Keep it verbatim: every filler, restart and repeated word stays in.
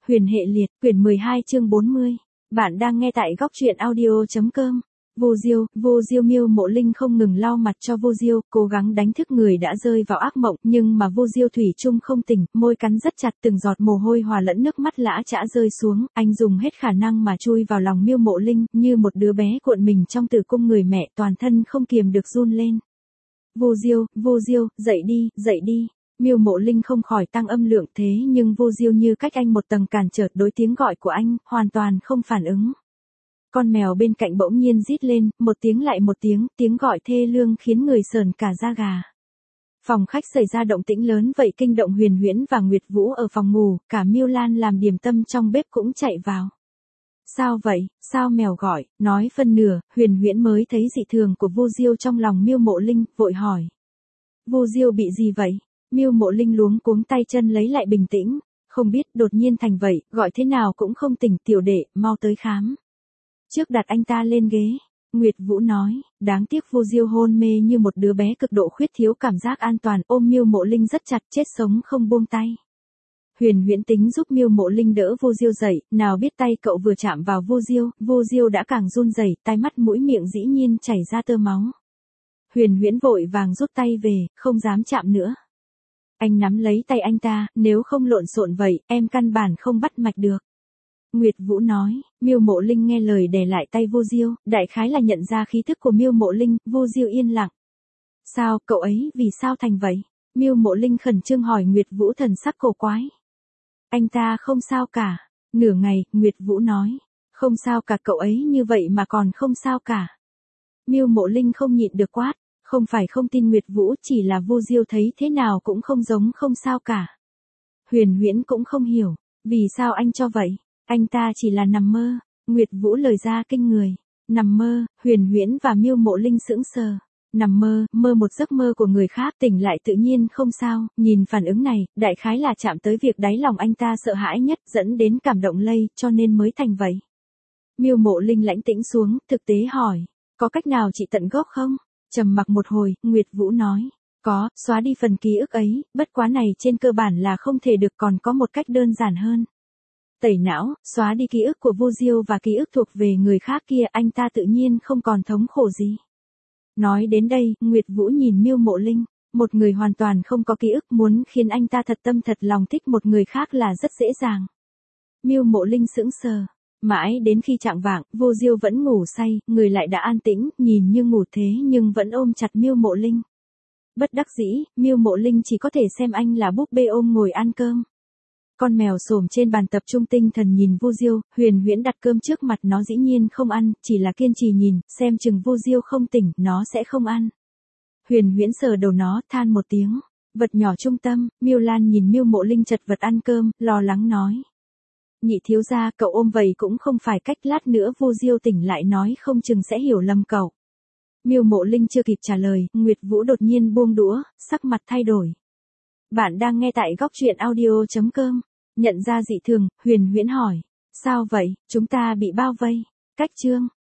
Huyền hệ liệt, quyển mười hai chương bốn mươi. Bạn đang nghe tại góc truyện audio.com. Vô Diêu, Vô Diêu Miêu Mộ Linh không ngừng lau mặt cho Vô Diêu, cố gắng đánh thức người đã rơi vào ác mộng, nhưng mà Vô Diêu thủy chung không tỉnh, môi cắn rất chặt, từng giọt mồ hôi hòa lẫn nước mắt lã chã rơi xuống, anh dùng hết khả năng mà chui vào lòng Miêu Mộ Linh, như một đứa bé cuộn mình trong tử cung người mẹ, toàn thân không kiềm được run lên. Vô Diêu, Vô Diêu, dậy đi, dậy đi. Miêu Mộ Linh không khỏi tăng âm lượng, thế nhưng Vô Diêu như cách anh một tầng cản trở đối tiếng gọi của anh, hoàn toàn không phản ứng. Con mèo bên cạnh bỗng nhiên rít lên, một tiếng lại một tiếng, tiếng gọi thê lương khiến người sờn cả da gà. Phòng khách xảy ra động tĩnh lớn vậy kinh động Huyền Huyễn và Nguyệt Vũ ở phòng ngủ, cả Miêu Lan làm điểm tâm trong bếp cũng chạy vào. Sao vậy, sao mèo gọi, nói phân nửa, Huyền Huyễn mới thấy dị thường của Vô Diêu trong lòng Miêu Mộ Linh, vội hỏi. Vô Diêu bị gì vậy? Miêu Mộ Linh luống cuống tay chân lấy lại bình tĩnh, không biết đột nhiên thành vậy, gọi thế nào cũng không tỉnh, tiểu đệ, mau tới khám. Trước đặt anh ta lên ghế, Nguyệt Vũ nói, đáng tiếc Vô Diêu hôn mê như một đứa bé cực độ khuyết thiếu cảm giác an toàn, ôm Miêu Mộ Linh rất chặt, chết sống không buông tay. Huyền Huyễn tính giúp Miêu Mộ Linh đỡ Vô Diêu dậy, nào biết tay cậu vừa chạm vào Vô Diêu, Vô Diêu đã càng run rẩy, tai mắt mũi miệng dĩ nhiên chảy ra tơ máu. Huyền Huyễn vội vàng rút tay về, không dám chạm nữa. Anh nắm lấy tay anh ta, nếu không lộn xộn vậy, em căn bản không bắt mạch được. Nguyệt Vũ nói, Miêu Mộ Linh nghe lời đè lại tay Vô Diêu, đại khái là nhận ra khí thức của Miêu Mộ Linh, Vô Diêu yên lặng. Sao, cậu ấy, vì sao thành vậy? Miêu Mộ Linh khẩn trương hỏi. Nguyệt Vũ thần sắc cổ quái. Anh ta không sao cả. Nửa ngày, Nguyệt Vũ nói, không sao cả, cậu ấy như vậy mà còn không sao cả. Miêu Mộ Linh không nhịn được quát. Không phải không tin Nguyệt Vũ, chỉ là Vô Diêu thấy thế nào cũng không giống không sao cả. Huyền Huyễn cũng không hiểu, vì sao anh cho vậy, anh ta chỉ là nằm mơ. Nguyệt Vũ lời ra kinh người. Nằm mơ, Huyền Huyễn và Miêu Mộ Linh sững sờ. Nằm mơ, mơ một giấc mơ của người khác, tỉnh lại tự nhiên không sao, nhìn phản ứng này, đại khái là chạm tới việc đáy lòng anh ta sợ hãi nhất, dẫn đến cảm động lây, cho nên mới thành vậy. Miêu Mộ Linh lãnh tĩnh xuống, thực tế hỏi, có cách nào trị tận gốc không? Trầm mặc một hồi, Nguyệt Vũ nói, có, xóa đi phần ký ức ấy, bất quá này trên cơ bản là không thể được, còn có một cách đơn giản hơn. Tẩy não, xóa đi ký ức của Vô Diêu và ký ức thuộc về người khác kia, anh ta tự nhiên không còn thống khổ gì. Nói đến đây, Nguyệt Vũ nhìn Miêu Mộ Linh, một người hoàn toàn không có ký ức muốn khiến anh ta thật tâm thật lòng thích một người khác là rất dễ dàng. Miêu Mộ Linh sững sờ. Mãi đến khi chạng vạng, Vô Diêu vẫn ngủ say, người lại đã an tĩnh, nhìn như ngủ thế nhưng vẫn ôm chặt Miêu Mộ Linh. Bất đắc dĩ, Miêu Mộ Linh chỉ có thể xem anh là búp bê ôm ngồi ăn cơm. Con mèo xổm trên bàn tập trung tinh thần nhìn Vô Diêu, Huyền Huyễn đặt cơm trước mặt nó dĩ nhiên không ăn, chỉ là kiên trì nhìn, xem chừng Vô Diêu không tỉnh, nó sẽ không ăn. Huyền Huyễn sờ đầu nó, than một tiếng. Vật nhỏ trung tâm, Miêu Lan nhìn Miêu Mộ Linh chật vật ăn cơm, lo lắng nói. Nhị thiếu gia, cậu ôm vậy cũng không phải cách, lát nữa Vô Diêu tỉnh lại nói không chừng sẽ hiểu lầm cậu. Miêu Mộ Linh chưa kịp trả lời, Nguyệt Vũ đột nhiên buông đũa, sắc mặt thay đổi. Bạn đang nghe tại góc truyện audio.com. Nhận ra dị thường, Huyền Huyễn hỏi. Sao vậy, chúng ta bị bao vây. Cách chương.